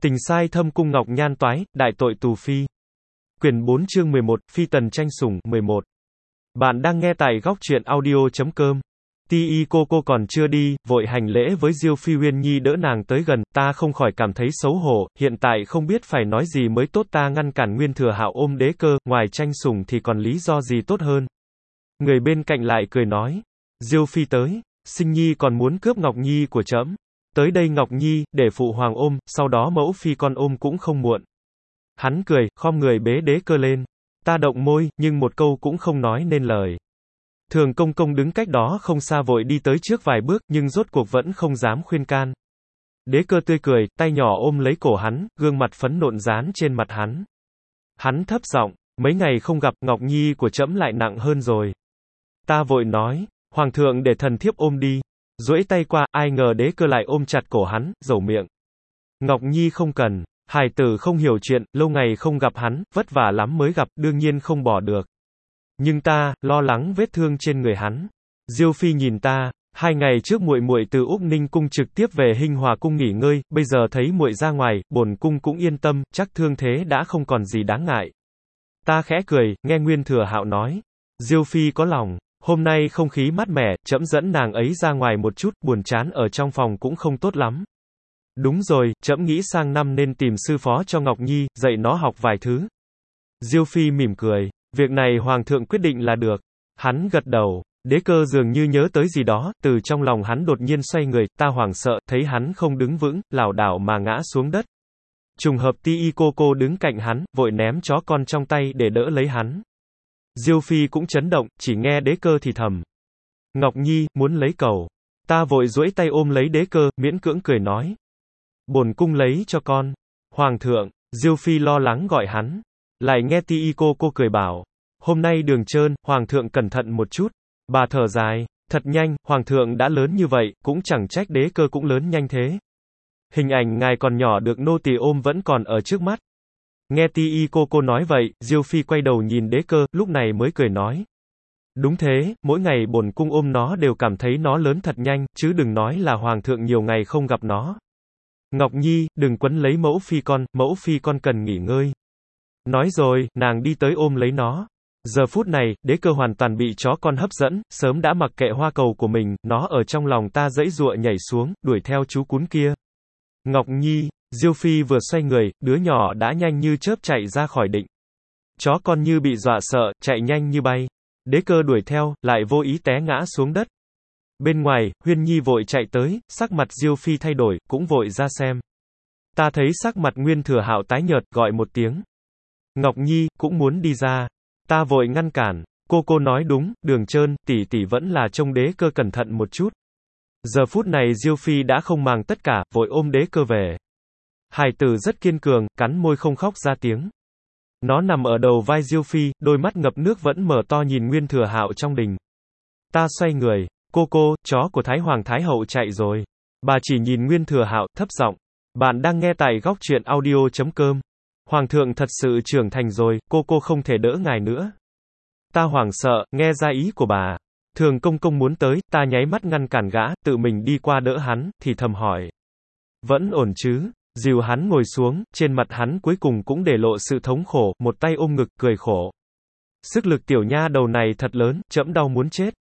Tình sai thâm cung ngọc nhan toái, đại tội tù phi. Quyển 4 chương 11, Phi tần tranh sủng, 11. Bạn đang nghe tại góc truyện audio.com. Ti cô còn chưa đi, vội hành lễ với Diêu Phi Uyên Nhi đỡ nàng tới gần, ta không khỏi cảm thấy xấu hổ, hiện tại không biết phải nói gì mới tốt, ta ngăn cản Nguyên Thừa Hạo ôm đế cơ, ngoài tranh sủng thì còn lý do gì tốt hơn. Người bên cạnh lại cười nói, Diêu Phi tới, Sinh Nhi còn muốn cướp Ngọc Nhi của trẫm. Tới đây Ngọc Nhi, để phụ hoàng ôm, sau đó mẫu phi con ôm cũng không muộn. Hắn cười, khom người bế đế cơ lên. Ta động môi, nhưng một câu cũng không nói nên lời. Thường công công đứng cách đó không xa vội đi tới trước vài bước, nhưng rốt cuộc vẫn không dám khuyên can. Đế cơ tươi cười, tay nhỏ ôm lấy cổ hắn, gương mặt phấn nộn dán trên mặt hắn. Hắn thấp giọng, mấy ngày không gặp, Ngọc Nhi của trẫm lại nặng hơn rồi. Ta vội nói, hoàng thượng để thần thiếp ôm đi. Duỗi tay qua, ai ngờ đế cơ lại ôm chặt cổ hắn, dầu miệng. Ngọc Nhi không cần, hài tử không hiểu chuyện, lâu ngày không gặp hắn, vất vả lắm mới gặp, đương nhiên không bỏ được. Nhưng ta, lo lắng vết thương trên người hắn. Diêu Phi nhìn ta, 2 ngày trước muội muội từ Úc Ninh cung trực tiếp về Hinh Hòa cung nghỉ ngơi, bây giờ thấy muội ra ngoài, bổn cung cũng yên tâm, chắc thương thế đã không còn gì đáng ngại. Ta khẽ cười, nghe Nguyên Thừa Hạo nói. Diêu Phi có lòng. Hôm nay không khí mát mẻ, trẫm dẫn nàng ấy ra ngoài một chút, buồn chán ở trong phòng cũng không tốt lắm. Đúng rồi, trẫm nghĩ sang năm nên tìm sư phó cho Ngọc Nhi, dạy nó học vài thứ. Diêu Phi mỉm cười, việc này hoàng thượng quyết định là được. Hắn gật đầu, đế cơ dường như nhớ tới gì đó, từ trong lòng hắn đột nhiên xoay người, ta hoảng sợ, thấy hắn không đứng vững, lảo đảo mà ngã xuống đất. Trùng hợp Ti cô đứng cạnh hắn, vội ném chó con trong tay để đỡ lấy hắn. Diêu Phi cũng chấn động, chỉ nghe đế cơ thì thầm. Ngọc Nhi, muốn lấy cầu. Ta vội duỗi tay ôm lấy đế cơ, miễn cưỡng cười nói. Bổn cung lấy cho con. Hoàng thượng, Diêu Phi lo lắng gọi hắn. Lại nghe Ti cô cười bảo. Hôm nay đường trơn, hoàng thượng cẩn thận một chút. Bà thở dài, thật nhanh, hoàng thượng đã lớn như vậy, cũng chẳng trách đế cơ cũng lớn nhanh thế. Hình ảnh ngài còn nhỏ được nô tỳ ôm vẫn còn ở trước mắt. Nghe Ti cô nói vậy, Diêu Phi quay đầu nhìn đế cơ, lúc này mới cười nói. Đúng thế, mỗi ngày bổn cung ôm nó đều cảm thấy nó lớn thật nhanh, chứ đừng nói là hoàng thượng nhiều ngày không gặp nó. Ngọc Nhi, đừng quấn lấy mẫu phi con cần nghỉ ngơi. Nói rồi, nàng đi tới ôm lấy nó. Giờ phút này, đế cơ hoàn toàn bị chó con hấp dẫn, sớm đã mặc kệ hoa cầu của mình, nó ở trong lòng ta giãy giụa nhảy xuống, đuổi theo chú cún kia. Ngọc Nhi, Diêu Phi vừa xoay người, đứa nhỏ đã nhanh như chớp chạy ra khỏi định. Chó con như bị dọa sợ, chạy nhanh như bay. Đế cơ đuổi theo, lại vô ý té ngã xuống đất. Bên ngoài, Huyên Nhi vội chạy tới, sắc mặt Diêu Phi thay đổi, cũng vội ra xem. Ta thấy sắc mặt Nguyên Thừa Hạo tái nhợt, gọi một tiếng. Ngọc Nhi, cũng muốn đi ra. Ta vội ngăn cản. Cô nói đúng, đường trơn, tỷ tỷ vẫn là trông đế cơ cẩn thận một chút. Giờ phút này Diêu Phi đã không màng tất cả, vội ôm đế cơ về. Hài tử rất kiên cường, cắn môi không khóc ra tiếng. Nó nằm ở đầu vai Diêu Phi, đôi mắt ngập nước vẫn mở to nhìn Nguyên Thừa Hạo trong đình. Ta xoay người, cô, chó của Thái Hoàng Thái Hậu chạy rồi. Bà chỉ nhìn Nguyên Thừa Hạo, thấp giọng. Bạn đang nghe tại góc truyện audio.com. Hoàng thượng thật sự trưởng thành rồi, cô không thể đỡ ngài nữa. Ta hoảng sợ, nghe ra ý của bà. Thường công muốn tới, ta nháy mắt ngăn cản gã, tự mình đi qua đỡ hắn, thì thầm hỏi. Vẫn ổn chứ? Dìu hắn ngồi xuống, trên mặt hắn cuối cùng cũng để lộ sự thống khổ, một tay ôm ngực, cười khổ. Sức lực tiểu nha đầu này thật lớn, trẫm đau muốn chết.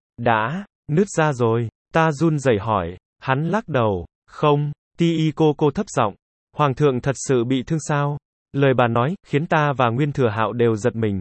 Đã, nứt ra rồi, ta run rẩy hỏi, hắn lắc đầu, không, Ti cô thấp giọng, hoàng thượng thật sự bị thương sao? Lời bà nói, khiến ta và Nguyên Thừa Hạo đều giật mình.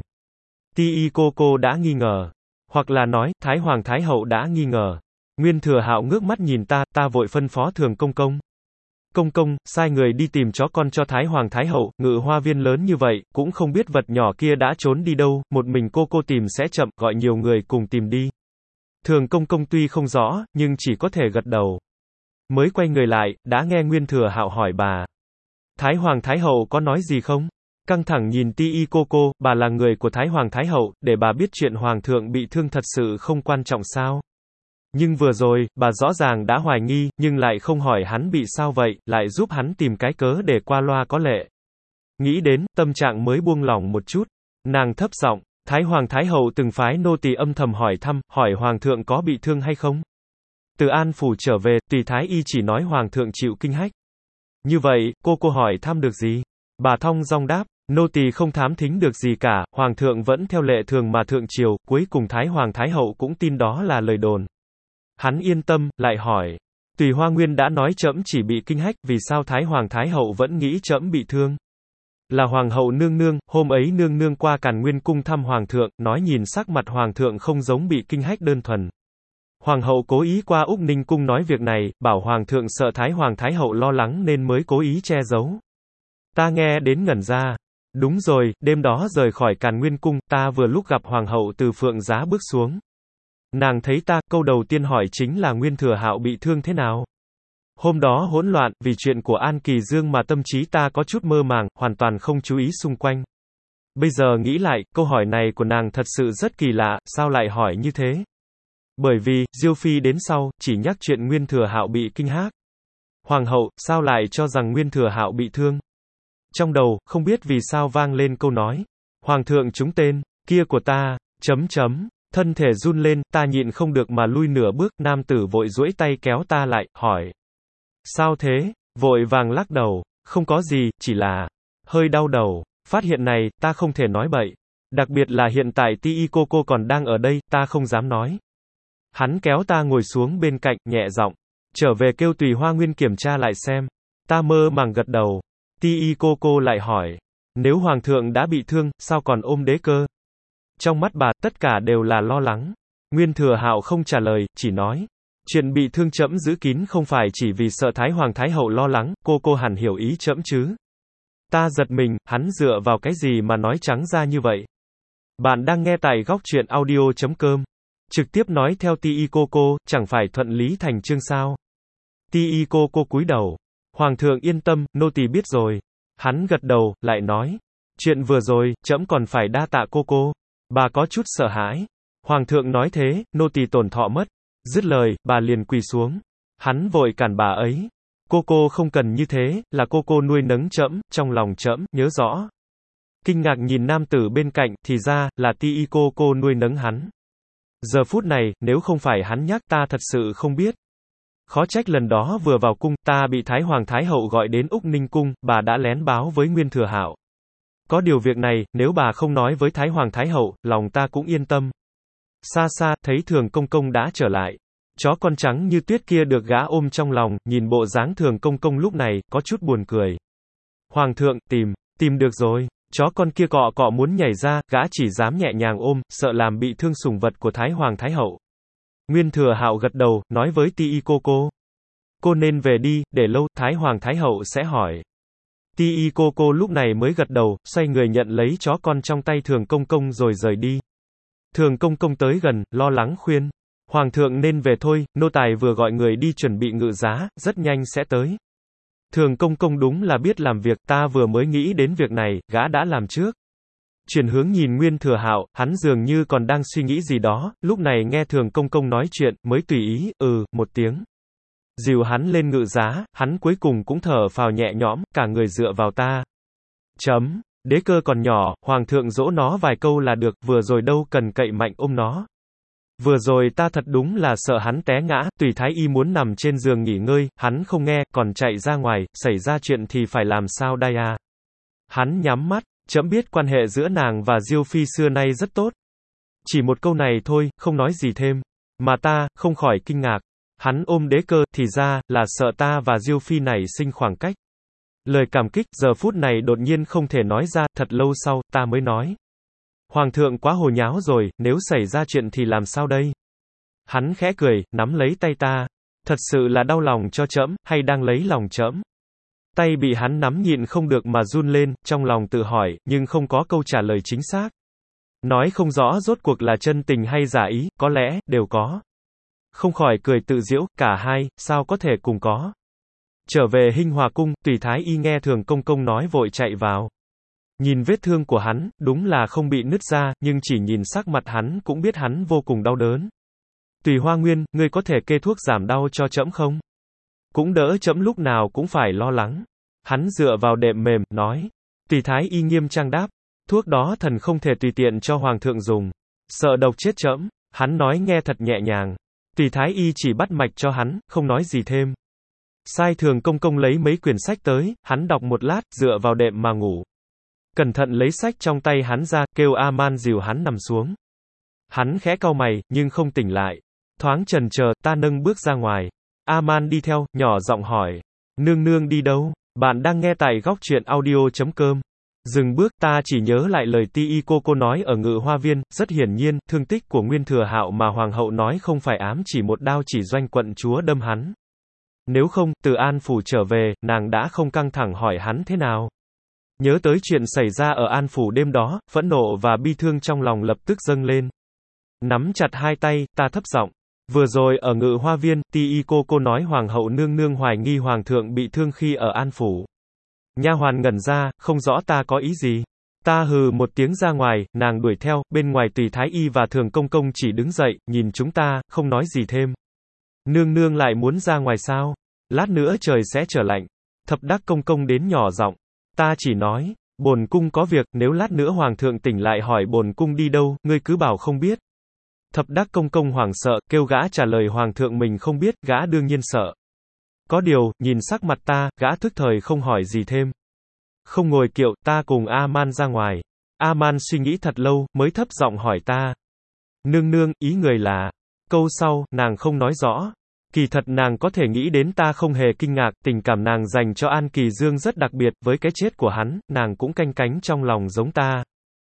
Ti cô đã nghi ngờ, hoặc là nói, Thái Hoàng Thái Hậu đã nghi ngờ. Nguyên Thừa Hạo ngước mắt nhìn ta vội phân phó Thường công. Công, sai người đi tìm chó con cho Thái Hoàng Thái Hậu, ngự hoa viên lớn như vậy, cũng không biết vật nhỏ kia đã trốn đi đâu, một mình cô tìm sẽ chậm, gọi nhiều người cùng tìm đi. Thường công tuy không rõ, nhưng chỉ có thể gật đầu. Mới quay người lại, đã nghe Nguyên Thừa Hạo hỏi bà. Thái Hoàng Thái Hậu có nói gì không? Căng thẳng nhìn Ti cô, bà là người của Thái Hoàng Thái Hậu, để bà biết chuyện Hoàng thượng bị thương thật sự không quan trọng sao? Nhưng vừa rồi, bà rõ ràng đã hoài nghi, nhưng lại không hỏi hắn bị sao vậy, lại giúp hắn tìm cái cớ để qua loa có lệ. Nghĩ đến, tâm trạng mới buông lỏng một chút. Nàng thấp giọng, Thái Hoàng Thái Hậu từng phái nô tỳ âm thầm hỏi thăm, hỏi Hoàng thượng có bị thương hay không? Từ An phủ trở về, tùy Thái y chỉ nói Hoàng thượng chịu kinh hách. Như vậy, cô hỏi thăm được gì? Bà thong dong đáp, nô tỳ không thám thính được gì cả, hoàng thượng vẫn theo lệ thường mà thượng triều, cuối cùng Thái Hoàng Thái Hậu cũng tin đó là lời đồn. Hắn yên tâm, lại hỏi, Tùy Hoa Nguyên đã nói trẫm chỉ bị kinh hách, vì sao Thái Hoàng Thái Hậu vẫn nghĩ trẫm bị thương? Là Hoàng hậu nương nương, hôm ấy nương nương qua Càn Nguyên cung thăm Hoàng thượng, nói nhìn sắc mặt Hoàng thượng không giống bị kinh hách đơn thuần. Hoàng hậu cố ý qua Úc Ninh cung nói việc này, bảo Hoàng thượng sợ Thái Hoàng Thái Hậu lo lắng nên mới cố ý che giấu. Ta nghe đến ngẩn ra. Đúng rồi, đêm đó rời khỏi Càn Nguyên cung, ta vừa lúc gặp Hoàng hậu từ Phượng Giá bước xuống. Nàng thấy ta, câu đầu tiên hỏi chính là Nguyên Thừa Hạo bị thương thế nào. Hôm đó hỗn loạn, vì chuyện của An Kỳ Dương mà tâm trí ta có chút mơ màng, hoàn toàn không chú ý xung quanh. Bây giờ nghĩ lại, câu hỏi này của nàng thật sự rất kỳ lạ, sao lại hỏi như thế? Bởi vì, Diêu Phi đến sau, chỉ nhắc chuyện Nguyên Thừa Hạo bị kinh hách. Hoàng hậu, sao lại cho rằng Nguyên Thừa Hạo bị thương? Trong đầu, không biết vì sao vang lên câu nói. Hoàng thượng trúng tên, kia của ta, ... Thân thể run lên, ta nhịn không được mà lui nửa bước, nam tử vội duỗi tay kéo ta lại, hỏi. Sao thế? Vội vàng lắc đầu, không có gì, chỉ là hơi đau đầu. Phát hiện này, ta không thể nói bậy. Đặc biệt là hiện tại Ti cô còn đang ở đây, ta không dám nói. Hắn kéo ta ngồi xuống bên cạnh, nhẹ giọng, trở về kêu Tùy Hoa Nguyên kiểm tra lại xem. Ta mơ màng gật đầu. Ti cô lại hỏi, nếu Hoàng thượng đã bị thương, sao còn ôm đế cơ? Trong mắt bà, tất cả đều là lo lắng. Nguyên Thừa Hạo không trả lời, chỉ nói, chuyện bị thương trẫm giữ kín không phải chỉ vì sợ Thái Hoàng Thái Hậu lo lắng, cô hẳn hiểu ý trẫm chứ. Ta giật mình, hắn dựa vào cái gì mà nói trắng ra như vậy? Bạn đang nghe tại góc truyện audio.com. Trực tiếp nói theo Ti cô, chẳng phải thuận lý thành chương sao? Ti cô cúi đầu. Hoàng thượng yên tâm, nô tỳ biết rồi. Hắn gật đầu, lại nói, chuyện vừa rồi, trẫm còn phải đa tạ cô. Bà có chút sợ hãi. Hoàng thượng nói thế, nô tỳ tổn thọ mất. Dứt lời, bà liền quỳ xuống. Hắn vội cản bà ấy. Cô không cần như thế, là cô nuôi nấng trẫm, trong lòng trẫm, nhớ rõ. Kinh ngạc nhìn nam tử bên cạnh, thì ra, là Ti cô nuôi nấng hắn. Giờ phút này, nếu không phải hắn nhắc ta thật sự không biết. Khó trách lần đó vừa vào cung, ta bị Thái Hoàng Thái Hậu gọi đến Úc Ninh cung, bà đã lén báo với Nguyên Thừa Hạo. Có điều việc này, nếu bà không nói với Thái Hoàng Thái Hậu, lòng ta cũng yên tâm. Xa xa, thấy Thường Công Công đã trở lại. Chó con trắng như tuyết kia được gã ôm trong lòng, nhìn bộ dáng Thường Công Công lúc này, có chút buồn cười. Hoàng thượng, tìm được rồi. Chó con kia cọ muốn nhảy ra, gã chỉ dám nhẹ nhàng ôm, sợ làm bị thương sủng vật của Thái Hoàng Thái Hậu. Nguyên Thừa Hạo gật đầu, nói với Ti cô nên về đi, để lâu, Thái Hoàng Thái Hậu sẽ hỏi. Ti cô lúc này mới gật đầu, xoay người nhận lấy chó con trong tay Thường Công Công rồi rời đi. Thường Công Công tới gần, lo lắng khuyên. Hoàng thượng nên về thôi, nô tài vừa gọi người đi chuẩn bị ngự giá, rất nhanh sẽ tới. Thường Công Công đúng là biết làm việc, ta vừa mới nghĩ đến việc này, gã đã làm trước. Chuyển hướng nhìn Nguyên Thừa Hạo, hắn dường như còn đang suy nghĩ gì đó, lúc này nghe Thường Công Công nói chuyện, mới tùy ý, một tiếng. Dìu hắn lên ngự giá, hắn cuối cùng cũng thở phào nhẹ nhõm, cả người dựa vào ta. Đế cơ còn nhỏ, Hoàng thượng dỗ nó vài câu là được, vừa rồi đâu cần cậy mạnh ôm nó. Vừa rồi ta thật đúng là sợ hắn té ngã, Tùy Thái Y muốn nằm trên giường nghỉ ngơi, hắn không nghe, còn chạy ra ngoài, xảy ra chuyện thì phải làm sao đây à? Hắn nhắm mắt, trẫm biết quan hệ giữa nàng và Diêu Phi xưa nay rất tốt. Chỉ một câu này thôi, không nói gì thêm. Mà ta, không khỏi kinh ngạc. Hắn ôm đế cơ, thì ra, là sợ ta và Diêu Phi nảy sinh khoảng cách. Lời cảm kích, giờ phút này đột nhiên không thể nói ra, thật lâu sau, ta mới nói. Hoàng thượng quá hồ nháo rồi, nếu xảy ra chuyện thì làm sao đây? Hắn khẽ cười, nắm lấy tay ta. Thật sự là đau lòng cho trẫm, hay đang lấy lòng trẫm? Tay bị hắn nắm nhịn không được mà run lên, trong lòng tự hỏi, nhưng không có câu trả lời chính xác. Nói không rõ rốt cuộc là chân tình hay giả ý, có lẽ, đều có. Không khỏi cười tự giễu, cả hai, sao có thể cùng có. Trở về Hinh Hòa cung, Tùy Thái Y nghe Thường Công Công nói vội chạy vào. Nhìn vết thương của hắn, đúng là không bị nứt ra, nhưng chỉ nhìn sắc mặt hắn cũng biết hắn vô cùng đau đớn. Tùy Hoa Nguyên, ngươi có thể kê thuốc giảm đau cho trẫm không? Cũng đỡ trẫm lúc nào cũng phải lo lắng. Hắn dựa vào đệm mềm, nói. Tùy Thái Y nghiêm trang đáp. Thuốc đó thần không thể tùy tiện cho Hoàng thượng dùng. Sợ độc chết trẫm. Hắn nói nghe thật nhẹ nhàng. Tùy Thái Y chỉ bắt mạch cho hắn, không nói gì thêm. Sai Thường Công Công lấy mấy quyển sách tới, hắn đọc một lát, dựa vào đệm mà ngủ. Cẩn thận lấy sách trong tay hắn ra, kêu A-man dìu hắn nằm xuống. Hắn khẽ cau mày, nhưng không tỉnh lại. Thoáng chần chờ, ta nâng bước ra ngoài. A-man đi theo, nhỏ giọng hỏi. Nương nương đi đâu? Bạn đang nghe tại góc truyện audio.com. Dừng bước, ta chỉ nhớ lại lời Ti cô nói ở Ngự Hoa Viên, rất hiển nhiên, thương tích của Nguyên Thừa Hạo mà Hoàng hậu nói không phải ám chỉ một đao chỉ doanh quận chúa đâm hắn. Nếu không, từ An Phủ trở về, nàng đã không căng thẳng hỏi hắn thế nào. Nhớ tới chuyện xảy ra ở An Phủ đêm đó, phẫn nộ và bi thương trong lòng lập tức dâng lên. Nắm chặt hai tay, ta thấp giọng. Vừa rồi, ở Ngự Hoa Viên, Ti cô nói Hoàng hậu nương nương hoài nghi Hoàng thượng bị thương khi ở An Phủ. Nha hoàn ngẩn ra, không rõ ta có ý gì. Ta hừ một tiếng ra ngoài, nàng đuổi theo, bên ngoài Tùy Thái Y và Thường Công Công chỉ đứng dậy, nhìn chúng ta, không nói gì thêm. Nương nương lại muốn ra ngoài sao? Lát nữa trời sẽ trở lạnh. Thập Đắc Công Công đến nhỏ giọng. Ta chỉ nói, bổn cung có việc, nếu lát nữa Hoàng thượng tỉnh lại hỏi bổn cung đi đâu, ngươi cứ bảo không biết. Thập Đắc Công Công hoảng sợ, kêu gã trả lời Hoàng thượng mình không biết, gã đương nhiên sợ. Có điều, nhìn sắc mặt ta, gã thức thời không hỏi gì thêm. Không ngồi kiệu, ta cùng A-man ra ngoài. A-man suy nghĩ thật lâu, mới thấp giọng hỏi ta. Nương nương, ý người là. Câu sau, nàng không nói rõ. Kỳ thật nàng có thể nghĩ đến ta không hề kinh ngạc, tình cảm nàng dành cho An Kỳ Dương rất đặc biệt, với cái chết của hắn, nàng cũng canh cánh trong lòng giống ta.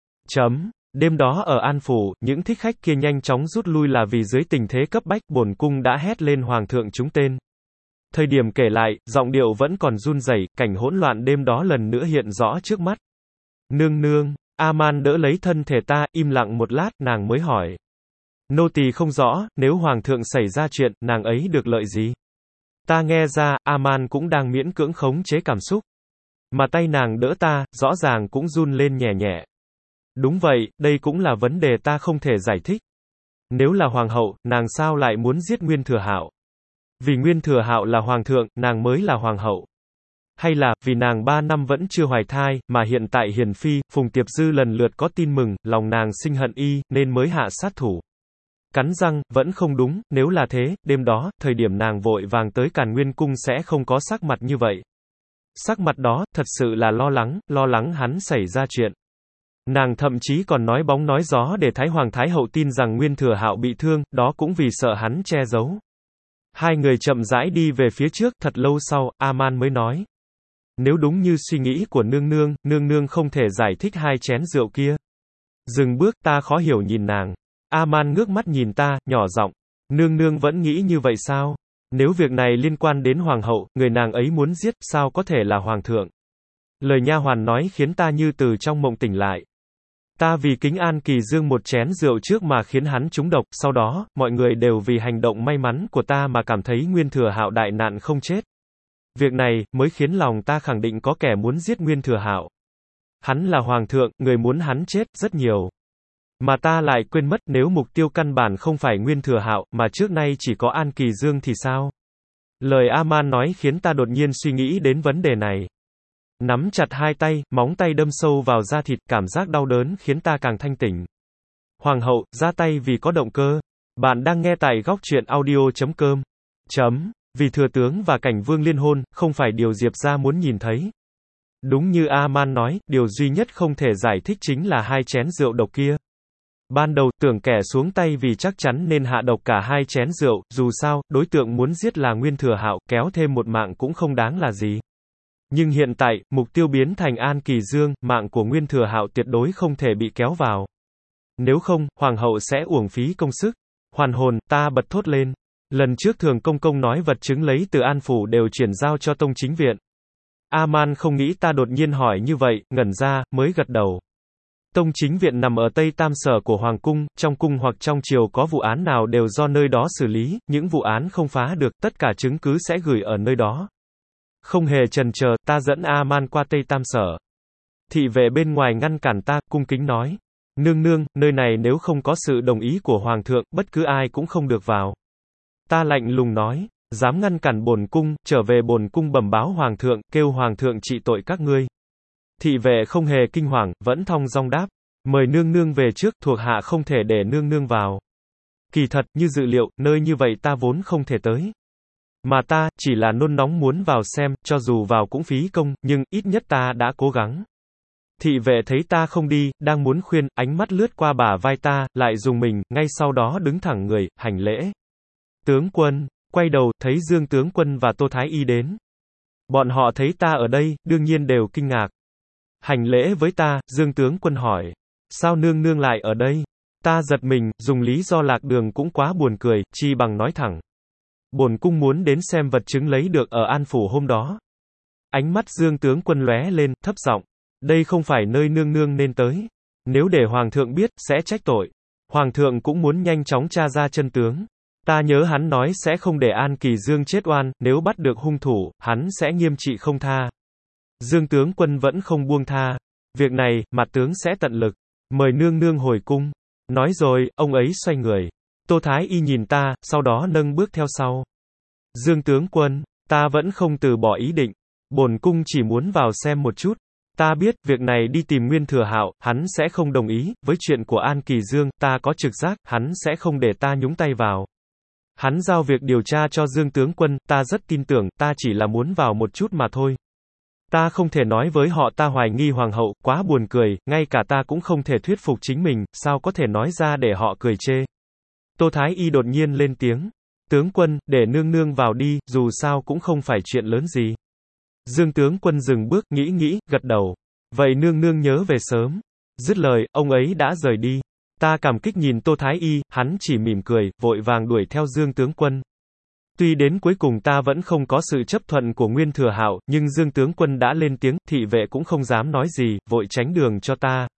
Đêm đó ở An Phủ, những thích khách kia nhanh chóng rút lui là vì dưới tình thế cấp bách, bổn cung đã hét lên Hoàng thượng chúng tên. Thời điểm kể lại, giọng điệu vẫn còn run rẩy, cảnh hỗn loạn đêm đó lần nữa hiện rõ trước mắt. Nương nương, A-man đỡ lấy thân thể ta, im lặng một lát, nàng mới hỏi. Nô tỳ không rõ, nếu Hoàng thượng xảy ra chuyện, nàng ấy được lợi gì? Ta nghe ra, A-man cũng đang miễn cưỡng khống chế cảm xúc. Mà tay nàng đỡ ta, rõ ràng cũng run lên nhẹ nhẹ. Đúng vậy, đây cũng là vấn đề ta không thể giải thích. Nếu là Hoàng hậu, nàng sao lại muốn giết Nguyên Thừa Hạo? Vì Nguyên Thừa Hạo là Hoàng thượng, nàng mới là Hoàng hậu. Hay là, vì nàng 3 năm vẫn chưa hoài thai, mà hiện tại Hiền Phi, Phùng Tiệp Dư lần lượt có tin mừng, lòng nàng sinh hận y, nên mới hạ sát thủ. Cắn răng, vẫn không đúng, nếu là thế, đêm đó, thời điểm nàng vội vàng tới Càn Nguyên Cung sẽ không có sắc mặt như vậy. Sắc mặt đó, thật sự là lo lắng hắn xảy ra chuyện. Nàng thậm chí còn nói bóng nói gió để Thái Hoàng Thái Hậu tin rằng Nguyên Thừa Hạo bị thương, đó cũng vì sợ hắn che giấu. Hai người chậm rãi đi về phía trước, thật lâu sau, A-man mới nói. Nếu đúng như suy nghĩ của nương nương không thể giải thích hai chén rượu kia. Dừng bước, ta khó hiểu nhìn nàng. A-man ngước mắt nhìn ta, nhỏ giọng. Nương nương vẫn nghĩ như vậy sao? Nếu việc này liên quan đến Hoàng hậu, người nàng ấy muốn giết, sao có thể là Hoàng thượng? Lời nha hoàn nói khiến ta như từ trong mộng tỉnh lại. Ta vì kính An Kỳ Dương một chén rượu trước mà khiến hắn trúng độc, sau đó, mọi người đều vì hành động may mắn của ta mà cảm thấy Nguyên Thừa Hạo đại nạn không chết. Việc này, mới khiến lòng ta khẳng định có kẻ muốn giết Nguyên Thừa Hạo. Hắn là Hoàng thượng, người muốn hắn chết, rất nhiều. Mà ta lại quên mất nếu mục tiêu căn bản không phải Nguyên Thừa Hạo, mà trước nay chỉ có An Kỳ Dương thì sao? Lời A-man nói khiến ta đột nhiên suy nghĩ đến vấn đề này. Nắm chặt hai tay, móng tay đâm sâu vào da thịt, cảm giác đau đớn khiến ta càng thanh tỉnh. Hoàng hậu, ra tay vì có động cơ. Bạn đang nghe tại góc truyện audio.com. Vì thừa tướng và cảnh vương liên hôn, không phải điều Diệp gia muốn nhìn thấy. Đúng như A-man nói, điều duy nhất không thể giải thích chính là hai chén rượu độc kia. Ban đầu, tưởng kẻ xuống tay vì chắc chắn nên hạ độc cả hai chén rượu, dù sao, đối tượng muốn giết là Nguyên Thừa Hạo, kéo thêm một mạng cũng không đáng là gì. Nhưng hiện tại, mục tiêu biến thành An Kỳ Dương, mạng của Nguyên Thừa Hạo tuyệt đối không thể bị kéo vào. Nếu không, Hoàng hậu sẽ uổng phí công sức. Hoàn hồn, ta bật thốt lên. Lần trước Thường Công Công nói vật chứng lấy từ An Phủ đều chuyển giao cho Tông Chính Viện. A-man không nghĩ ta đột nhiên hỏi như vậy, ngẩn ra, mới gật đầu. Tông Chính Viện nằm ở Tây Tam Sở của Hoàng Cung, trong cung hoặc trong triều có vụ án nào đều do nơi đó xử lý, những vụ án không phá được, tất cả chứng cứ sẽ gửi ở nơi đó. Không hề chần chờ, ta dẫn A-man qua Tây Tam Sở. Thị vệ bên ngoài ngăn cản ta, cung kính nói. Nương nương, nơi này nếu không có sự đồng ý của Hoàng thượng, bất cứ ai cũng không được vào. Ta lạnh lùng nói, dám ngăn cản bổn cung, trở về bổn cung bẩm báo Hoàng thượng, kêu Hoàng thượng trị tội các ngươi. Thị vệ không hề kinh hoàng, vẫn thong dong đáp. Mời nương nương về trước, thuộc hạ không thể để nương nương vào. Kỳ thật, như dự liệu, nơi như vậy ta vốn không thể tới. Mà ta, chỉ là nôn nóng muốn vào xem, cho dù vào cũng phí công, nhưng, ít nhất ta đã cố gắng. Thị vệ thấy ta không đi, đang muốn khuyên, ánh mắt lướt qua bả vai ta, lại rùng mình, ngay sau đó đứng thẳng người, hành lễ. Tướng quân, quay đầu, thấy Dương tướng quân và Tô Thái Y đến. Bọn họ thấy ta ở đây, đương nhiên đều kinh ngạc. Hành lễ với ta, Dương tướng quân hỏi. Sao nương nương lại ở đây? Ta giật mình, dùng lý do lạc đường cũng quá buồn cười, chi bằng nói thẳng. Bổn cung muốn đến xem vật chứng lấy được ở An Phủ hôm đó. Ánh mắt Dương tướng quân lóe lên, thấp giọng. Đây không phải nơi nương nương nên tới. Nếu để Hoàng thượng biết, sẽ trách tội. Hoàng thượng cũng muốn nhanh chóng tra ra chân tướng. Ta nhớ hắn nói sẽ không để An Kỳ Dương chết oan, nếu bắt được hung thủ, hắn sẽ nghiêm trị không tha. Dương tướng quân vẫn không buông tha. Việc này, mặt tướng sẽ tận lực. Mời nương nương hồi cung. Nói rồi, ông ấy xoay người. Tô Thái Y nhìn ta, sau đó nâng bước theo sau. Dương tướng quân, ta vẫn không từ bỏ ý định. Bổn cung chỉ muốn vào xem một chút. Ta biết, việc này đi tìm Nguyên Thừa Hạo, hắn sẽ không đồng ý, với chuyện của An Kỳ Dương, ta có trực giác, hắn sẽ không để ta nhúng tay vào. Hắn giao việc điều tra cho Dương tướng quân, ta rất tin tưởng, ta chỉ là muốn vào một chút mà thôi. Ta không thể nói với họ ta hoài nghi hoàng hậu, quá buồn cười, ngay cả ta cũng không thể thuyết phục chính mình, sao có thể nói ra để họ cười chê. Tô Thái Y đột nhiên lên tiếng. Tướng quân, để nương nương vào đi, dù sao cũng không phải chuyện lớn gì. Dương tướng quân dừng bước, nghĩ, gật đầu. Vậy nương nương nhớ về sớm. Dứt lời, ông ấy đã rời đi. Ta cảm kích nhìn Tô Thái Y, hắn chỉ mỉm cười, vội vàng đuổi theo Dương tướng quân. Tuy đến cuối cùng ta vẫn không có sự chấp thuận của Nguyên Thừa Hạo, nhưng Dương tướng quân đã lên tiếng, thị vệ cũng không dám nói gì, vội tránh đường cho ta.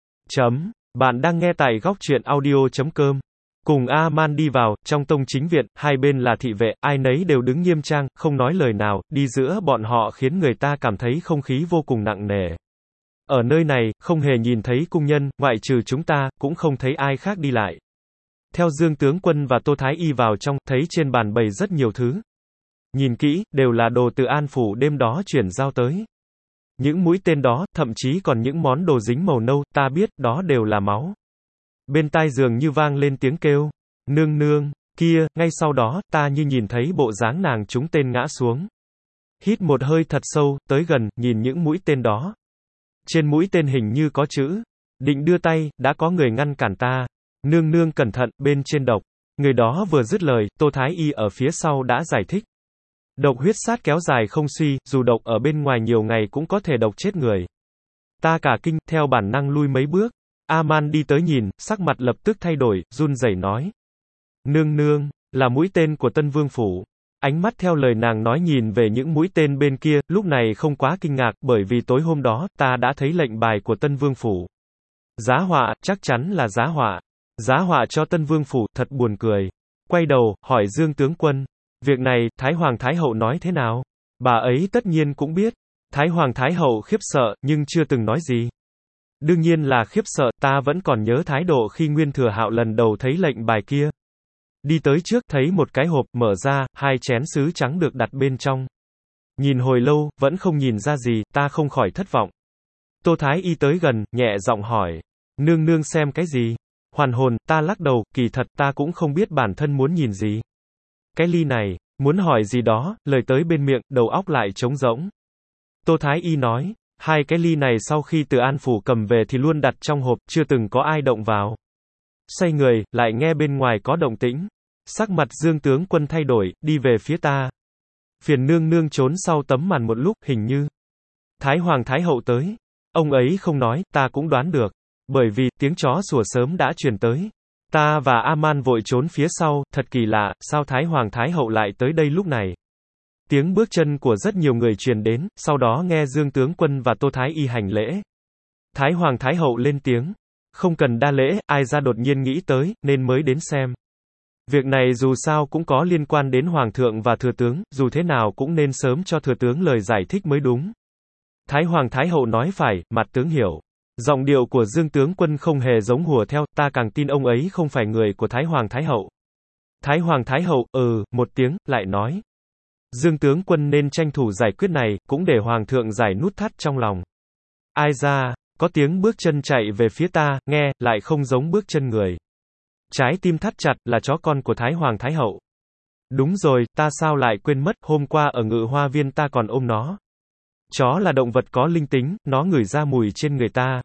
Bạn đang nghe tại góc truyện audio.com. Cùng A-man đi vào, trong tông chính viện, hai bên là thị vệ, ai nấy đều đứng nghiêm trang, không nói lời nào, đi giữa bọn họ khiến người ta cảm thấy không khí vô cùng nặng nề. Ở nơi này, không hề nhìn thấy cung nhân, ngoại trừ chúng ta, cũng không thấy ai khác đi lại. Theo Dương tướng quân và Tô Thái Y vào trong, thấy trên bàn bày rất nhiều thứ. Nhìn kỹ, đều là đồ từ An Phủ đêm đó chuyển giao tới. Những mũi tên đó, thậm chí còn những món đồ dính màu nâu, ta biết, đó đều là máu. Bên tai dường như vang lên tiếng kêu. Nương nương, kia, ngay sau đó, ta như nhìn thấy bộ dáng nàng trúng tên ngã xuống. Hít một hơi thật sâu, tới gần, nhìn những mũi tên đó. Trên mũi tên hình như có chữ. Định đưa tay, đã có người ngăn cản ta. Nương nương cẩn thận, bên trên độc. Người đó vừa dứt lời, Tô Thái Y ở phía sau đã giải thích. Độc huyết sát kéo dài không suy, dù độc ở bên ngoài nhiều ngày cũng có thể độc chết người. Ta cả kinh, theo bản năng lui mấy bước. A-man đi tới nhìn, sắc mặt lập tức thay đổi, run rẩy nói. Nương nương, là mũi tên của Tân Vương Phủ. Ánh mắt theo lời nàng nói nhìn về những mũi tên bên kia, lúc này không quá kinh ngạc, bởi vì tối hôm đó, ta đã thấy lệnh bài của Tân Vương Phủ. Giá họa, chắc chắn là giá họa. Giá họa cho Tân Vương Phủ, thật buồn cười. Quay đầu, hỏi Dương tướng quân. Việc này, Thái Hoàng Thái Hậu nói thế nào? Bà ấy tất nhiên cũng biết. Thái Hoàng Thái Hậu khiếp sợ, nhưng chưa từng nói gì. Đương nhiên là khiếp sợ, ta vẫn còn nhớ thái độ khi Nguyên Thừa Hạo lần đầu thấy lệnh bài kia. Đi tới trước, thấy một cái hộp, mở ra, hai chén sứ trắng được đặt bên trong. Nhìn hồi lâu, vẫn không nhìn ra gì, ta không khỏi thất vọng. Tô Thái Y tới gần, nhẹ giọng hỏi. Nương nương xem cái gì? Hoàn hồn, ta lắc đầu, kỳ thật ta cũng không biết bản thân muốn nhìn gì. Cái ly này, muốn hỏi gì đó, lời tới bên miệng, đầu óc lại trống rỗng. Tô Thái Y nói, hai cái ly này sau khi từ An Phủ cầm về thì luôn đặt trong hộp, chưa từng có ai động vào. Xoay người, lại nghe bên ngoài có động tĩnh. Sắc mặt Dương tướng quân thay đổi, đi về phía ta. Phiền nương nương trốn sau tấm màn một lúc, hình như Thái Hoàng Thái Hậu tới. Ông ấy không nói, ta cũng đoán được. Bởi vì, tiếng chó sủa sớm đã truyền tới. Ta và A-man vội trốn phía sau, thật kỳ lạ, sao Thái Hoàng Thái Hậu lại tới đây lúc này? Tiếng bước chân của rất nhiều người truyền đến, sau đó nghe Dương tướng quân và Tô Thái Y hành lễ. Thái Hoàng Thái Hậu lên tiếng. Không cần đa lễ, ai ra đột nhiên nghĩ tới, nên mới đến xem. Việc này dù sao cũng có liên quan đến Hoàng thượng và Thừa tướng, dù thế nào cũng nên sớm cho Thừa tướng lời giải thích mới đúng. Thái Hoàng Thái Hậu nói phải, mặt tướng hiểu. Giọng điệu của Dương tướng quân không hề giống hùa theo, ta càng tin ông ấy không phải người của Thái Hoàng Thái Hậu. Thái Hoàng Thái Hậu, một tiếng, lại nói. Dương tướng quân nên tranh thủ giải quyết này, cũng để Hoàng thượng giải nút thắt trong lòng. Ai ra, có tiếng bước chân chạy về phía ta, nghe, lại không giống bước chân người. Trái tim thắt chặt, là chó con của Thái Hoàng Thái Hậu. Đúng rồi, ta sao lại quên mất, hôm qua ở Ngự Hoa Viên ta còn ôm nó. Chó là động vật có linh tính, nó ngửi ra mùi trên người ta.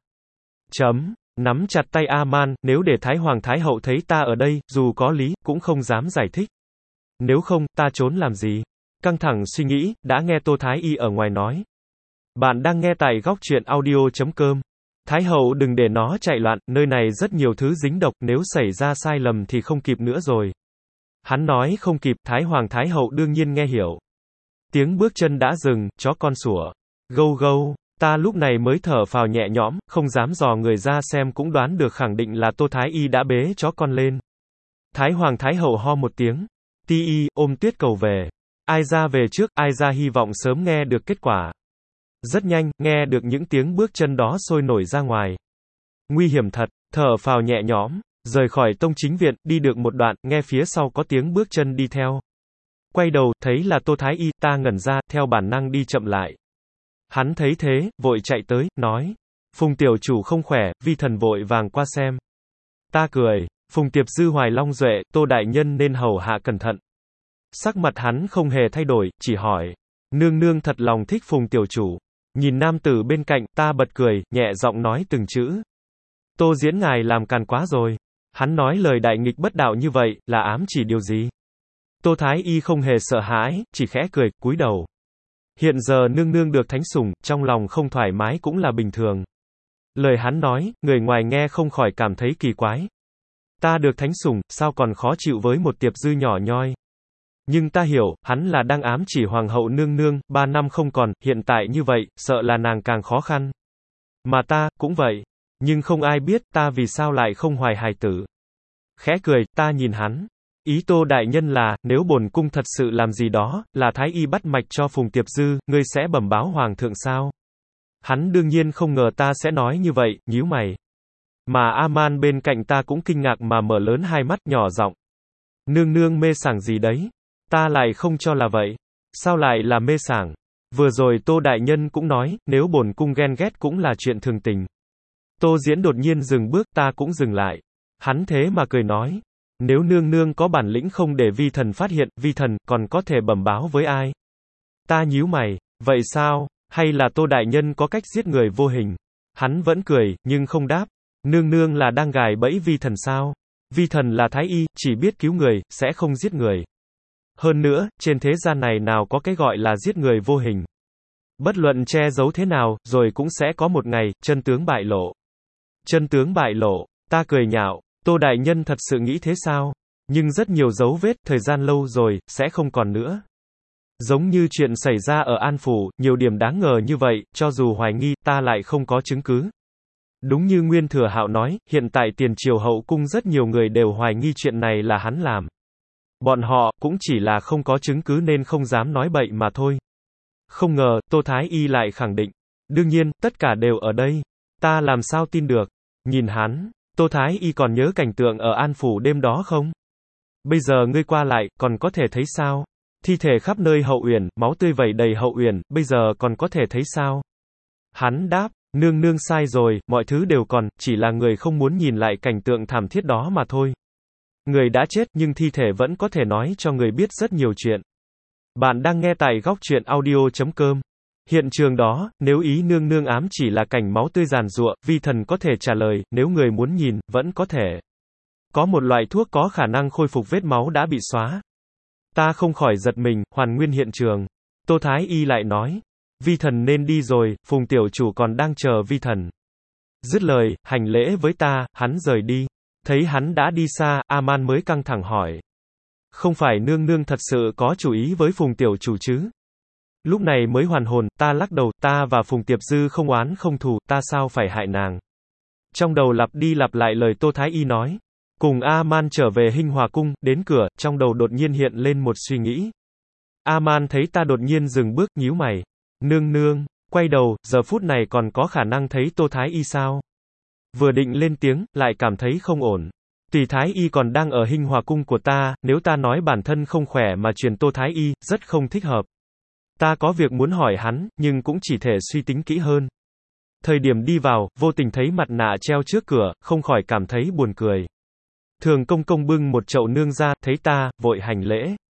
Nắm chặt tay A-man, nếu để Thái Hoàng Thái Hậu thấy ta ở đây, dù có lý, cũng không dám giải thích. Nếu không, ta trốn làm gì? Căng thẳng suy nghĩ, đã nghe Tô Thái Y ở ngoài nói. Bạn đang nghe tại góc truyện audio.com. Thái Hậu đừng để nó chạy loạn, nơi này rất nhiều thứ dính độc, nếu xảy ra sai lầm thì không kịp nữa rồi. Hắn nói không kịp, Thái Hoàng Thái Hậu đương nhiên nghe hiểu. Tiếng bước chân đã dừng, chó con sủa. Gâu gâu, ta lúc này mới thở phào nhẹ nhõm, không dám dò người ra xem cũng đoán được khẳng định là Tô Thái Y đã bế chó con lên. Thái Hoàng Thái Hậu ho một tiếng. Ti y, ôm Tuyết Cầu về. Ai ra về trước, ai ra hy vọng sớm nghe được kết quả. Rất nhanh, nghe được những tiếng bước chân đó sôi nổi ra ngoài. Nguy hiểm thật, thở phào nhẹ nhõm, rời khỏi tông chính viện, đi được một đoạn, nghe phía sau có tiếng bước chân đi theo. Quay đầu, thấy là Tô Thái Y, ta ngẩn ra, theo bản năng đi chậm lại. Hắn thấy thế, vội chạy tới, nói. Phùng tiểu chủ không khỏe, vi thần vội vàng qua xem. Ta cười, Phùng Tiệp Dư Hoài Long Duệ, Tô đại nhân nên hầu hạ cẩn thận. Sắc mặt hắn không hề thay đổi, chỉ hỏi. Nương nương thật lòng thích Phùng tiểu chủ. Nhìn nam tử bên cạnh, ta bật cười, nhẹ giọng nói từng chữ. Tô diễn ngài làm càn quá rồi. Hắn nói lời đại nghịch bất đạo như vậy, là ám chỉ điều gì? Tô Thái Y không hề sợ hãi, chỉ khẽ cười, cúi đầu. Hiện giờ nương nương được thánh sủng, trong lòng không thoải mái cũng là bình thường. Lời hắn nói, người ngoài nghe không khỏi cảm thấy kỳ quái. Ta được thánh sủng, sao còn khó chịu với một Tiệp Dư nhỏ nhoi? Nhưng ta hiểu, hắn là đang ám chỉ hoàng hậu nương nương, 3 năm không còn, hiện tại như vậy, sợ là nàng càng khó khăn. Mà ta, cũng vậy. Nhưng không ai biết, ta vì sao lại không hoài hài tử. Khẽ cười, ta nhìn hắn. Ý Tô đại nhân là, nếu bổn cung thật sự làm gì đó, là Thái Y bắt mạch cho Phùng Tiệp Dư, ngươi sẽ bẩm báo hoàng thượng sao? Hắn đương nhiên không ngờ ta sẽ nói như vậy, nhíu mày. Mà A-man bên cạnh ta cũng kinh ngạc mà mở lớn hai mắt, nhỏ giọng. Nương nương mê sảng gì đấy? Ta lại không cho là vậy. Sao lại là mê sảng? Vừa rồi Tô đại nhân cũng nói, nếu bổn cung ghen ghét cũng là chuyện thường tình. Tô Diễn đột nhiên dừng bước, ta cũng dừng lại. Hắn thế mà cười nói. Nếu nương nương có bản lĩnh không để vi thần phát hiện, vi thần còn có thể bẩm báo với ai? Ta nhíu mày, vậy sao? Hay là Tô đại nhân có cách giết người vô hình? Hắn vẫn cười, nhưng không đáp. Nương nương là đang gài bẫy vi thần sao? Vi thần là thái y, chỉ biết cứu người, sẽ không giết người. Hơn nữa, trên thế gian này nào có cái gọi là giết người vô hình. Bất luận che giấu thế nào, rồi cũng sẽ có một ngày, chân tướng bại lộ. Chân tướng bại lộ, ta cười nhạo. Tô đại nhân thật sự nghĩ thế sao? Nhưng rất nhiều dấu vết, thời gian lâu rồi, sẽ không còn nữa. Giống như chuyện xảy ra ở An Phủ, nhiều điểm đáng ngờ như vậy, cho dù hoài nghi, ta lại không có chứng cứ. Đúng như Nguyên Thừa Hạo nói, hiện tại tiền triều hậu cung rất nhiều người đều hoài nghi chuyện này là hắn làm. Bọn họ, cũng chỉ là không có chứng cứ nên không dám nói bậy mà thôi. Không ngờ, Tô Thái Y lại khẳng định. Đương nhiên, tất cả đều ở đây. Ta làm sao tin được? Nhìn hắn. Tô Thái Y còn nhớ cảnh tượng ở An Phủ đêm đó không? Bây giờ ngươi qua lại, còn có thể thấy sao? Thi thể khắp nơi hậu uyển, máu tươi vẩy đầy hậu uyển, bây giờ còn có thể thấy sao? Hắn đáp, nương nương sai rồi, mọi thứ đều còn, chỉ là người không muốn nhìn lại cảnh tượng thảm thiết đó mà thôi. Người đã chết, nhưng thi thể vẫn có thể nói cho người biết rất nhiều chuyện. Bạn đang nghe tại góc truyện audio.com. Hiện trường đó, nếu ý nương nương ám chỉ là cảnh máu tươi giàn giụa, vi thần có thể trả lời, nếu người muốn nhìn, vẫn có thể. Có một loại thuốc có khả năng khôi phục vết máu đã bị xóa. Ta không khỏi giật mình, hoàn nguyên hiện trường. Tô Thái Y lại nói, vi thần nên đi rồi, Phùng tiểu chủ còn đang chờ vi thần. Dứt lời, hành lễ với ta, hắn rời đi. Thấy hắn đã đi xa, A-man mới căng thẳng hỏi. Không phải nương nương thật sự có chủ ý với Phùng tiểu chủ chứ? Lúc này mới hoàn hồn, ta lắc đầu, ta và Phùng Tiệp Dư không oán không thù, ta sao phải hại nàng. Trong đầu lặp đi lặp lại lời Tô Thái Y nói. Cùng A-man trở về Hinh Hòa Cung, đến cửa, trong đầu đột nhiên hiện lên một suy nghĩ. A-man thấy ta đột nhiên dừng bước, nhíu mày. Nương nương, quay đầu, giờ phút này còn có khả năng thấy Tô Thái Y sao? Vừa định lên tiếng, lại cảm thấy không ổn. Tỷ Thái Y còn đang ở Hinh Hòa Cung của ta, nếu ta nói bản thân không khỏe mà truyền Tô Thái Y, rất không thích hợp. Ta có việc muốn hỏi hắn, nhưng cũng chỉ thể suy tính kỹ hơn. Thời điểm đi vào, vô tình thấy mặt nạ treo trước cửa, không khỏi cảm thấy buồn cười. Thường công công bưng một chậu nương ra, thấy ta, vội hành lễ.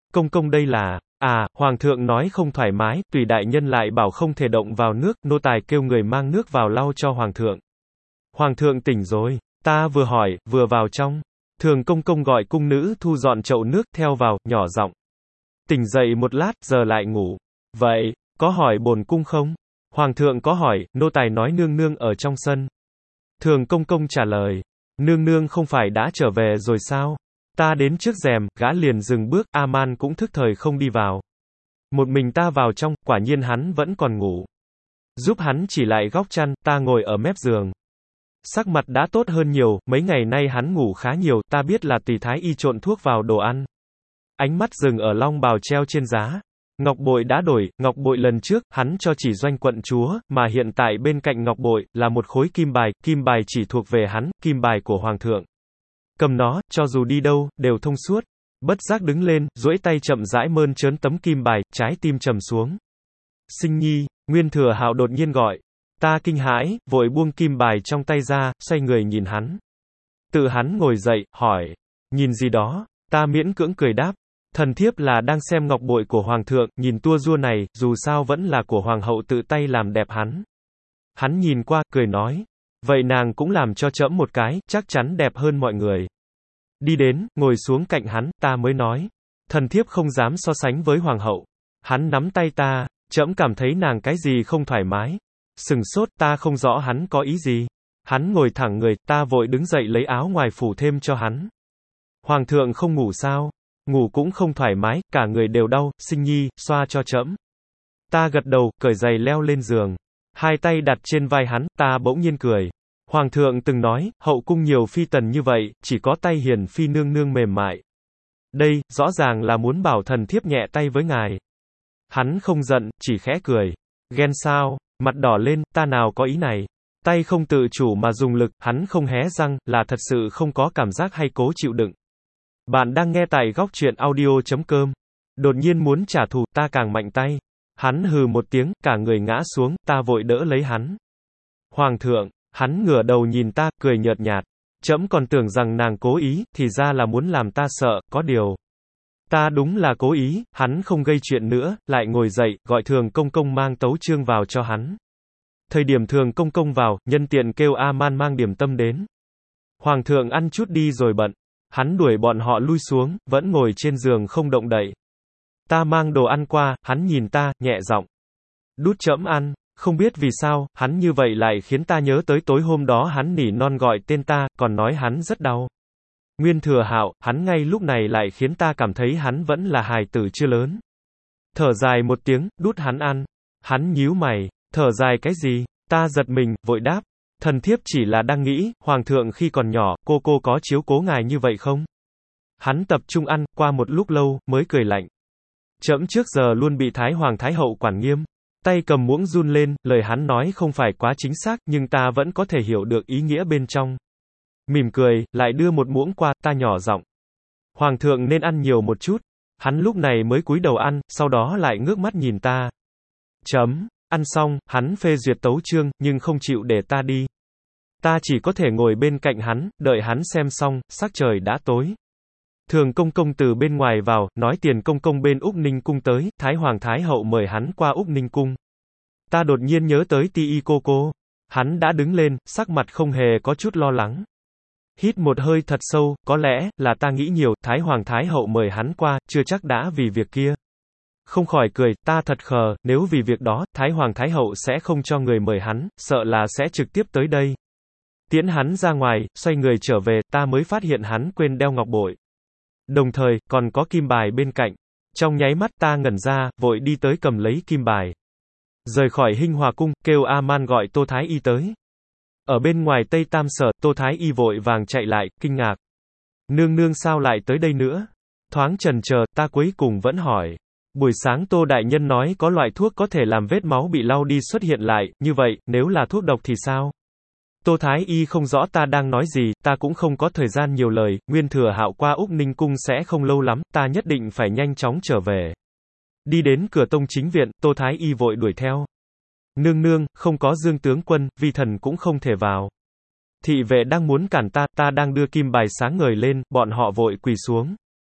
Công công đây là, hoàng thượng nói không thoải mái, tùy đại nhân lại bảo không thể động vào nước, nô tài kêu người mang nước vào lau cho hoàng thượng. Hoàng thượng tỉnh rồi, ta vừa hỏi, vừa vào trong. Thường công công gọi cung nữ thu dọn chậu nước, theo vào, nhỏ giọng. Tỉnh dậy một lát, giờ lại ngủ. Vậy, có hỏi bổn cung không? Hoàng thượng có hỏi, nô tài nói nương nương ở trong sân. Thường công công trả lời, nương nương không phải đã trở về rồi sao? Ta đến trước rèm, gã liền dừng bước, A-man cũng thức thời không đi vào. Một mình ta vào trong, quả nhiên hắn vẫn còn ngủ. Giúp hắn chỉ lại góc chăn, ta ngồi ở mép giường. Sắc mặt đã tốt hơn nhiều, mấy ngày nay hắn ngủ khá nhiều, ta biết là tỳ thái y trộn thuốc vào đồ ăn. Ánh mắt dừng ở long bào treo trên giá. Ngọc bội đã đổi, ngọc bội lần trước, hắn cho chỉ doanh quận chúa, mà hiện tại bên cạnh ngọc bội, là một khối kim bài chỉ thuộc về hắn, kim bài của hoàng thượng. Cầm nó, cho dù đi đâu, đều thông suốt. Bất giác đứng lên, duỗi tay chậm rãi mơn trớn tấm kim bài, trái tim trầm xuống. Sinh nhi, Nguyên Thừa Hạo đột nhiên gọi. Ta kinh hãi, vội buông kim bài trong tay ra, xoay người nhìn hắn. Tự hắn ngồi dậy, hỏi. Nhìn gì đó? Ta miễn cưỡng cười đáp. Thần thiếp là đang xem ngọc bội của hoàng thượng, nhìn tua rua này, dù sao vẫn là của hoàng hậu tự tay làm đẹp hắn. Hắn nhìn qua, cười nói. Vậy nàng cũng làm cho trẫm một cái, chắc chắn đẹp hơn mọi người. Đi đến, ngồi xuống cạnh hắn, ta mới nói. Thần thiếp không dám so sánh với hoàng hậu. Hắn nắm tay ta, trẫm cảm thấy nàng cái gì không thoải mái. Sừng sốt, ta không rõ hắn có ý gì. Hắn ngồi thẳng người, ta vội đứng dậy lấy áo ngoài phủ thêm cho hắn. Hoàng thượng không ngủ sao? Ngủ cũng không thoải mái, cả người đều đau, sinh nhi, xoa cho trẫm. Ta gật đầu, cởi giày leo lên giường. Hai tay đặt trên vai hắn, ta bỗng nhiên cười. Hoàng thượng từng nói, hậu cung nhiều phi tần như vậy, chỉ có tay hiền phi nương nương mềm mại. Đây, rõ ràng là muốn bảo thần thiếp nhẹ tay với ngài. Hắn không giận, chỉ khẽ cười. Ghen sao? Mặt đỏ lên, ta nào có ý này. Tay không tự chủ mà dùng lực, hắn không hé răng, là thật sự không có cảm giác hay cố chịu đựng. Bạn đang nghe tại góc truyện audio.com. Đột nhiên muốn trả thù, ta càng mạnh tay. Hắn hừ một tiếng, cả người ngã xuống, ta vội đỡ lấy hắn. Hoàng thượng, hắn ngửa đầu nhìn ta, cười nhợt nhạt. Trẫm còn tưởng rằng nàng cố ý, thì ra là muốn làm ta sợ, có điều. Ta đúng là cố ý, hắn không gây chuyện nữa, lại ngồi dậy, gọi Thường công công mang tấu chương vào cho hắn. Thời điểm Thường công công vào, nhân tiện kêu A-man mang điểm tâm đến. Hoàng thượng ăn chút đi rồi bận. Hắn đuổi bọn họ lui xuống, vẫn ngồi trên giường không động đậy. Ta mang đồ ăn qua, hắn nhìn ta, nhẹ giọng. Đút trẫm ăn. Không biết vì sao, hắn như vậy lại khiến ta nhớ tới tối hôm đó hắn nỉ non gọi tên ta, còn nói hắn rất đau. Nguyên Thừa Hạo, hắn ngay lúc này lại khiến ta cảm thấy hắn vẫn là hài tử chưa lớn. Thở dài một tiếng, đút hắn ăn. Hắn nhíu mày, thở dài cái gì? Ta giật mình, vội đáp. Thần thiếp chỉ là đang nghĩ, hoàng thượng khi còn nhỏ, cô có chiếu cố ngài như vậy không? Hắn tập trung ăn, qua một lúc lâu, mới cười lạnh. Trẫm trước giờ luôn bị Thái Hoàng Thái Hậu quản nghiêm. Tay cầm muỗng run lên, lời hắn nói không phải quá chính xác, nhưng ta vẫn có thể hiểu được ý nghĩa bên trong. Mỉm cười, lại đưa một muỗng qua, ta nhỏ giọng. Hoàng thượng nên ăn nhiều một chút. Hắn lúc này mới cúi đầu ăn, sau đó lại ngước mắt nhìn ta. Ăn xong, hắn phê duyệt tấu chương, nhưng không chịu để ta đi. Ta chỉ có thể ngồi bên cạnh hắn, đợi hắn xem xong, sắc trời đã tối. Thường công công từ bên ngoài vào, nói Tiền công công bên Úc Ninh cung tới, Thái Hoàng Thái Hậu mời hắn qua Úc Ninh cung. Ta đột nhiên nhớ tới Ti cô. Hắn đã đứng lên, sắc mặt không hề có chút lo lắng. Hít một hơi thật sâu, có lẽ là ta nghĩ nhiều, Thái Hoàng Thái Hậu mời hắn qua, chưa chắc đã vì việc kia. Không khỏi cười, ta thật khờ, nếu vì việc đó, Thái Hoàng Thái Hậu sẽ không cho người mời hắn, sợ là sẽ trực tiếp tới đây. Tiễn hắn ra ngoài, xoay người trở về, ta mới phát hiện hắn quên đeo ngọc bội. Đồng thời, còn có kim bài bên cạnh. Trong nháy mắt ta ngẩn ra, vội đi tới cầm lấy kim bài. Rời khỏi Hinh Hòa cung, kêu A-man gọi Tô Thái Y tới. Ở bên ngoài Tây Tam Sở, Tô Thái Y vội vàng chạy lại, kinh ngạc. Nương nương sao lại tới đây nữa? Thoáng chần chờ, ta cuối cùng vẫn hỏi. Buổi sáng Tô Đại Nhân nói có loại thuốc có thể làm vết máu bị lau đi xuất hiện lại, như vậy, nếu là thuốc độc thì sao? Tô Thái Y không rõ ta đang nói gì, ta cũng không có thời gian nhiều lời, Nguyên Thừa Hạo qua Úc Ninh cung sẽ không lâu lắm, ta nhất định phải nhanh chóng trở về. Đi đến cửa tông chính viện, Tô Thái Y vội đuổi theo. Nương nương, không có Dương tướng quân, vi thần cũng không thể vào. Thị vệ đang muốn cản ta, ta đang đưa kim bài sáng ngời lên, bọn họ vội quỳ xuống.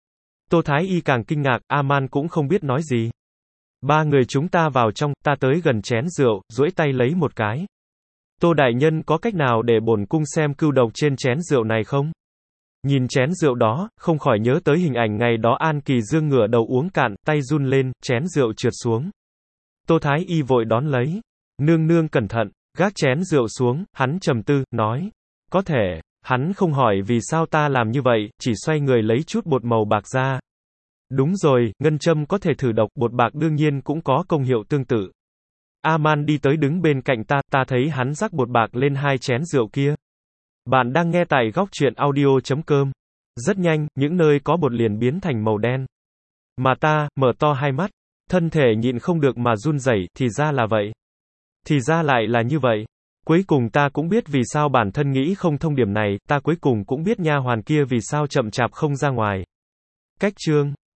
Tô Thái Y càng kinh ngạc, A-man cũng không biết nói gì. Ba người chúng ta vào trong, ta tới gần chén rượu, duỗi tay lấy một cái. Tô đại nhân có cách nào để bổn cung xem cưu độc trên chén rượu này không? Nhìn chén rượu đó, không khỏi nhớ tới hình ảnh ngày đó An Kỳ Dương ngửa đầu uống cạn, tay run lên, chén rượu trượt xuống. Tô Thái Y vội đón lấy. Nương nương cẩn thận, gác chén rượu xuống, hắn trầm tư, nói. Có thể, hắn không hỏi vì sao ta làm như vậy, chỉ xoay người lấy chút bột màu bạc ra. Đúng rồi, ngân châm có thể thử độc, bột bạc đương nhiên cũng có công hiệu tương tự. A-man đi tới đứng bên cạnh ta thấy hắn rắc bột bạc lên hai chén rượu kia. Bạn đang nghe tại góc truyện audio.com. Rất nhanh, những nơi có bột liền biến thành màu đen. Mà ta, mở to hai mắt, thân thể nhịn không được mà run rẩy, thì ra là vậy. Thì ra lại là như vậy. Cuối cùng ta cũng biết vì sao bản thân nghĩ không thông điểm này, ta cuối cùng cũng biết nha hoàn kia vì sao chậm chạp không ra ngoài. Cách chương